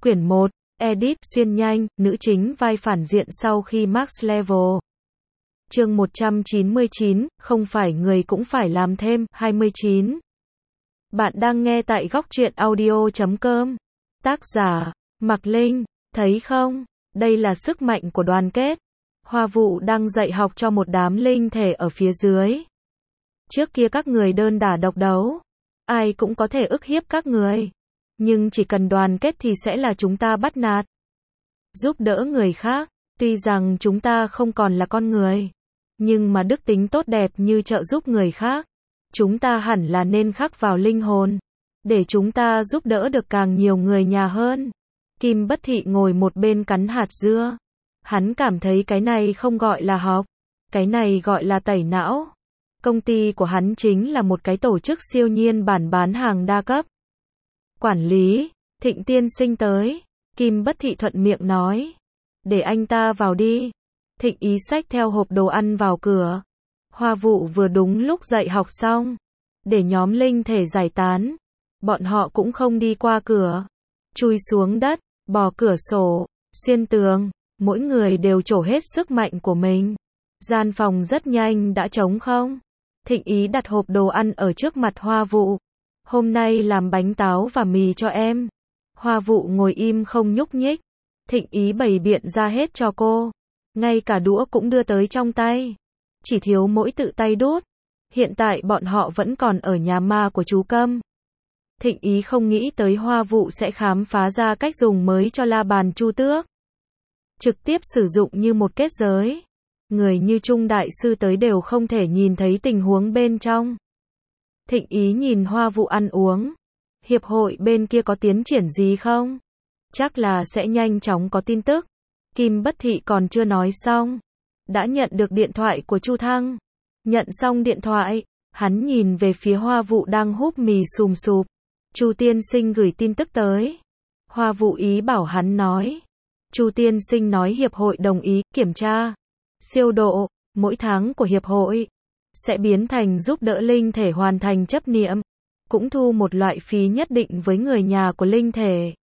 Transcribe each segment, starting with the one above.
Quyển 1, Edit, xuyên nhanh, nữ chính vai phản diện sau khi Max Level. Chương 199, không phải người cũng phải làm thêm, 29. Bạn đang nghe tại góc truyện audio.com. Tác giả, Mạc Linh, thấy không? Đây là sức mạnh của đoàn kết. Hoa Vụ đang dạy học cho một đám linh thể ở phía dưới. Trước kia các người đơn đả độc đấu, ai cũng có thể ức hiếp các người. Nhưng chỉ cần đoàn kết thì sẽ là chúng ta bắt nạt, giúp đỡ người khác. Tuy rằng chúng ta không còn là con người, nhưng mà đức tính tốt đẹp như trợ giúp người khác, chúng ta hẳn là nên khắc vào linh hồn, để chúng ta giúp đỡ được càng nhiều người nhà hơn. Kim Bất Thị ngồi một bên cắn hạt dưa. Hắn cảm thấy cái này không gọi là học, cái này gọi là tẩy não. Công ty của hắn chính là một cái tổ chức siêu nhiên bản bán hàng đa cấp. Quản lý, Thịnh tiên sinh tới. Kim Bất Thị thuận miệng nói. Để anh ta vào đi. Thịnh ý xách theo hộp đồ ăn vào cửa. Hoa Vụ vừa đúng lúc dạy học xong, để nhóm linh thể giải tán. Bọn họ cũng không đi qua cửa, chui xuống đất, bò cửa sổ, xuyên tường. Mỗi người đều trổ hết sức mạnh của mình. Gian phòng rất nhanh đã trống không. Thịnh ý đặt hộp đồ ăn ở trước mặt Hoa Vụ. Hôm nay làm bánh táo và mì cho em. Hoa Vụ ngồi im không nhúc nhích. Thịnh ý bày biện ra hết cho cô. Ngay cả đũa cũng đưa tới trong tay. Chỉ thiếu mỗi tự tay đút. Hiện tại bọn họ vẫn còn ở nhà ma của chú Câm. Thịnh ý không nghĩ tới Hoa Vụ sẽ khám phá ra cách dùng mới cho la bàn chu tước. Trực tiếp sử dụng như một kết giới. Người như Trung Đại Sư tới đều không thể nhìn thấy tình huống bên trong. Thịnh ý nhìn Hoa Vụ ăn uống. Hiệp hội bên kia có tiến triển gì không? Chắc là sẽ nhanh chóng có tin tức. Kim Bất Thị còn chưa nói xong, đã nhận được điện thoại của Chu Thăng. Nhận xong điện thoại, hắn nhìn về phía Hoa Vụ đang húp mì sùm sụp. Chu tiên sinh gửi tin tức tới. Hoa Vụ ý bảo hắn nói. Chu tiên sinh nói hiệp hội đồng ý kiểm tra siêu độ mỗi tháng của hiệp hội, sẽ biến thành giúp đỡ linh thể hoàn thành chấp niệm, cũng thu một loại phí nhất định với người nhà của linh thể.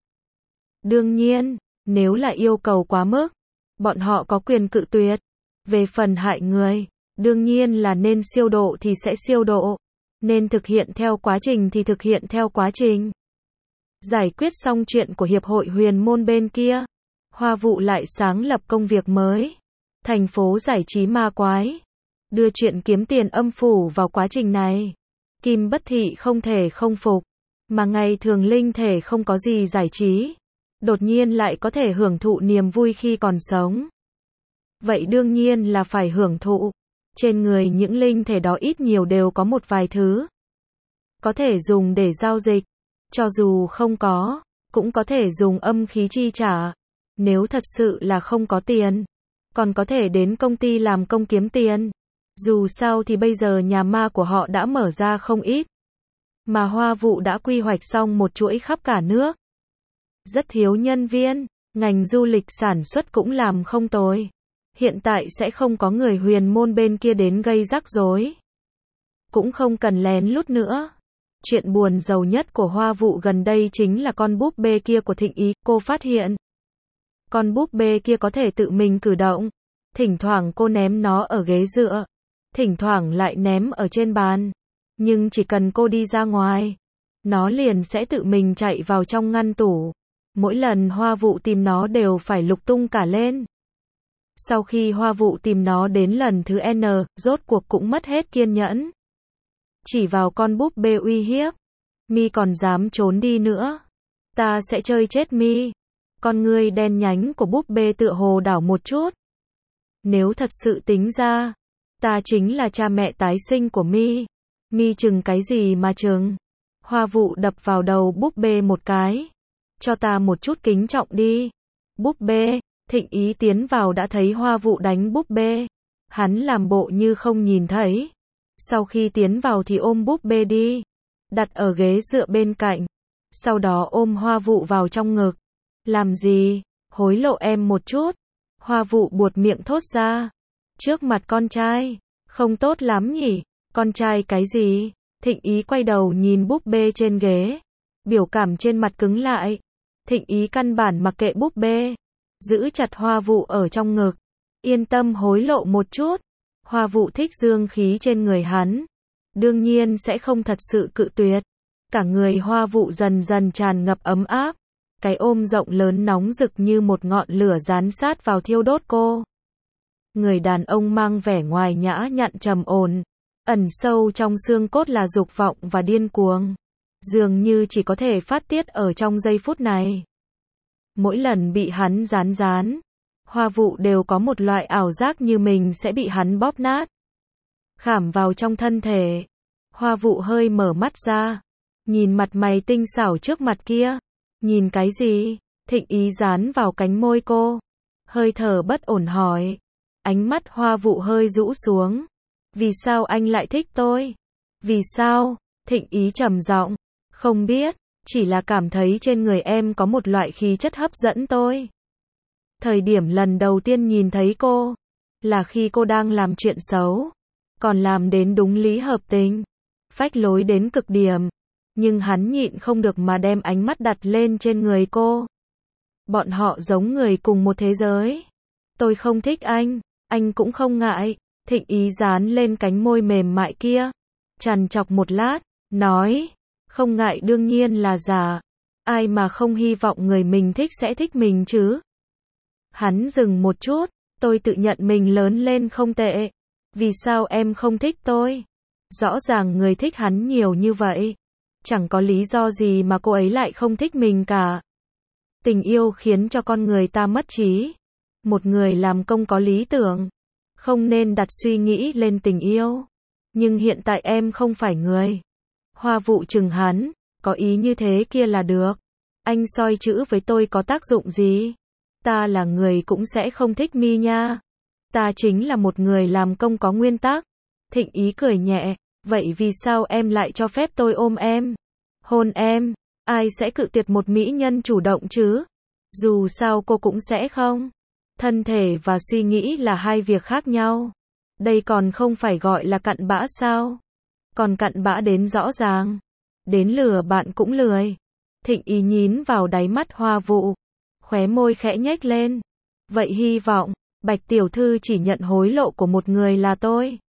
Đương nhiên, nếu là yêu cầu quá mức, bọn họ có quyền cự tuyệt. Về phần hại người, đương nhiên là nên siêu độ thì sẽ siêu độ, nên thực hiện theo quá trình thì thực hiện theo quá trình. Giải quyết xong chuyện của hiệp hội huyền môn bên kia, Hoa Vụ lại sáng lập công việc mới. Thành phố giải trí ma quái. Đưa chuyện kiếm tiền âm phủ vào quá trình này. Kim Bất Thị không thể không phục. Mà ngày thường linh thể không có gì giải trí, đột nhiên lại có thể hưởng thụ niềm vui khi còn sống. Vậy đương nhiên là phải hưởng thụ. Trên người những linh thể đó ít nhiều đều có một vài thứ có thể dùng để giao dịch. Cho dù không có, cũng có thể dùng âm khí chi trả. Nếu thật sự là không có tiền, còn có thể đến công ty làm công kiếm tiền. Dù sao thì bây giờ nhà ma của họ đã mở ra không ít. Mà Hoa Vụ đã quy hoạch xong một chuỗi khắp cả nước. Rất thiếu nhân viên, ngành du lịch sản xuất cũng làm không tồi. Hiện tại sẽ không có người huyền môn bên kia đến gây rắc rối. Cũng không cần lén lút nữa. Chuyện buồn giàu nhất của Hoa Vụ gần đây chính là con búp bê kia của Thịnh ý. Cô phát hiện con búp bê kia có thể tự mình cử động. Thỉnh thoảng cô ném nó ở ghế dựa, thỉnh thoảng lại ném ở trên bàn. Nhưng chỉ cần cô đi ra ngoài, nó liền sẽ tự mình chạy vào trong ngăn tủ. Mỗi lần Hoa Vụ tìm nó đều phải lục tung cả lên. Sau khi Hoa Vụ tìm nó đến lần thứ N, rốt cuộc cũng mất hết kiên nhẫn. Chỉ vào con búp bê uy hiếp. Mi còn dám trốn đi nữa, ta sẽ chơi chết mi. Con ngươi đen nhánh của búp bê tựa hồ đảo một chút. Nếu thật sự tính ra, ta chính là cha mẹ tái sinh của mi. Mi chừng cái gì mà chừng? Hoa Vụ đập vào đầu búp bê một cái. Cho ta một chút kính trọng đi. Búp bê, Thịnh ý tiến vào đã thấy Hoa Vụ đánh búp bê. Hắn làm bộ như không nhìn thấy. Sau khi tiến vào thì ôm búp bê đi, đặt ở ghế dựa bên cạnh. Sau đó ôm Hoa Vụ vào trong ngực. Làm gì? Hối lộ em một chút. Hoa Vụ buột miệng thốt ra. Trước mặt con trai, không tốt lắm nhỉ? Con trai cái gì? Thịnh ý quay đầu nhìn búp bê trên ghế. Biểu cảm trên mặt cứng lại. Thịnh Ý căn bản mặc kệ búp bê, giữ chặt Hoa Vụ ở trong ngực, yên tâm hối lộ một chút. Hoa Vụ thích dương khí trên người hắn, đương nhiên sẽ không thật sự cự tuyệt. Cả người Hoa Vụ dần dần tràn ngập ấm áp, cái ôm rộng lớn nóng rực như một ngọn lửa dán sát vào thiêu đốt cô. Người đàn ông mang vẻ ngoài nhã nhặn trầm ổn, ẩn sâu trong xương cốt là dục vọng và điên cuồng, dường như chỉ có thể phát tiết ở trong giây phút này. Mỗi lần bị hắn dán, Hoa Vụ đều có một loại ảo giác như mình sẽ bị hắn bóp nát. Khảm vào trong thân thể, Hoa Vụ hơi mở mắt ra, nhìn mặt mày tinh xảo trước mặt kia. Nhìn cái gì? Thịnh Ý dán vào cánh môi cô, hơi thở bất ổn hỏi. Ánh mắt Hoa Vụ hơi rũ xuống. Vì sao anh lại thích tôi? Vì sao? Thịnh Ý trầm giọng. Không biết, chỉ là cảm thấy trên người em có một loại khí chất hấp dẫn tôi. Thời điểm lần đầu tiên nhìn thấy cô, là khi cô đang làm chuyện xấu, còn làm đến đúng lý hợp tình, phách lối đến cực điểm. Nhưng hắn nhịn không được mà đem ánh mắt đặt lên trên người cô. Bọn họ giống người cùng một thế giới. Tôi không thích anh cũng không ngại. Thịnh Ý dán lên cánh môi mềm mại kia, trằn trọc một lát, nói, không ngại đương nhiên là giả. Ai mà không hy vọng người mình thích sẽ thích mình chứ. Hắn dừng một chút, tôi tự nhận mình lớn lên không tệ. Vì sao em không thích tôi? Rõ ràng người thích hắn nhiều như vậy. Chẳng có lý do gì mà cô ấy lại không thích mình cả. Tình yêu khiến cho con người ta mất trí. Một người làm công có lý tưởng, không nên đặt suy nghĩ lên tình yêu. Nhưng hiện tại em không phải người. Hoa Vụ chừng hắn, có ý như thế kia là được. Anh soi chữ với tôi có tác dụng gì? Ta là người cũng sẽ không thích mi nha. Ta chính là một người làm công có nguyên tắc. Thịnh Ý cười nhẹ. Vậy vì sao em lại cho phép tôi ôm em, hôn em? Ai sẽ cự tuyệt một mỹ nhân chủ động chứ? Dù sao cô cũng sẽ không. Thân thể và suy nghĩ là hai việc khác nhau. Đây còn không phải gọi là cặn bã sao? Còn cặn bã đến rõ ràng. Đến lừa bạn cũng lười. Thịnh Ý nhín vào đáy mắt Hoa Vụ, khóe môi khẽ nhếch lên. Vậy hy vọng Bạch tiểu thư chỉ nhận hối lộ của một người là tôi.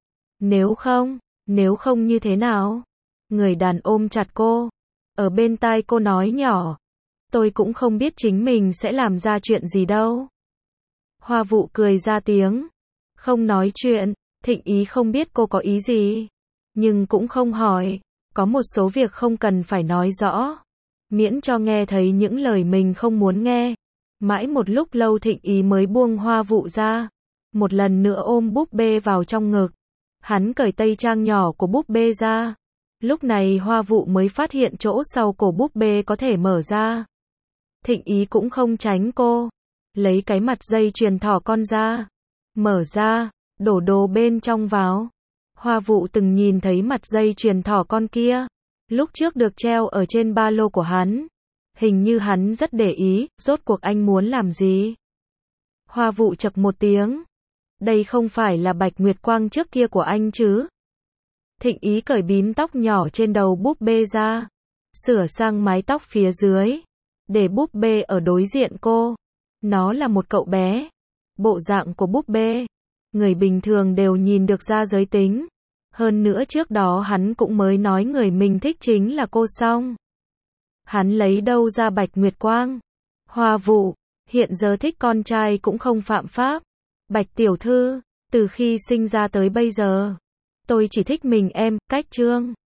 Nếu không như thế nào? Người đàn ôm chặt cô, ở bên tai cô nói nhỏ. Tôi cũng không biết chính mình sẽ làm ra chuyện gì đâu. Hoa Vụ cười ra tiếng, không nói chuyện. Thịnh Ý không biết cô có ý gì, nhưng cũng không hỏi. Có một số việc không cần phải nói rõ, miễn cho nghe thấy những lời mình không muốn nghe. Mãi một lúc lâu Thịnh Ý mới buông Hoa Vụ ra, một lần nữa ôm búp bê vào trong ngực. Hắn cởi tây trang nhỏ của búp bê ra. Lúc này Hoa Vụ mới phát hiện chỗ sau cổ búp bê có thể mở ra. Thịnh Ý cũng không tránh cô, lấy cái mặt dây chuyền thỏ con ra, mở ra, đổ đồ bên trong vào. Hoa Vụ từng nhìn thấy mặt dây chuyền thỏ con kia, lúc trước được treo ở trên ba lô của hắn. Hình như hắn rất để ý, rốt cuộc anh muốn làm gì? Hoa Vụ chậc một tiếng. Đây không phải là Bạch Nguyệt Quang trước kia của anh chứ? Thịnh Ý cởi bím tóc nhỏ trên đầu búp bê ra, sửa sang mái tóc phía dưới, để búp bê ở đối diện cô. Nó là một cậu bé. Bộ dạng của búp bê, người bình thường đều nhìn được ra giới tính. Hơn nữa trước đó hắn cũng mới nói người mình thích chính là cô xong. Hắn lấy đâu ra Bạch Nguyệt Quang? Hoa Vụ, hiện giờ thích con trai cũng không phạm pháp. Bạch tiểu thư, từ khi sinh ra tới bây giờ, tôi chỉ thích mình em. Cách chương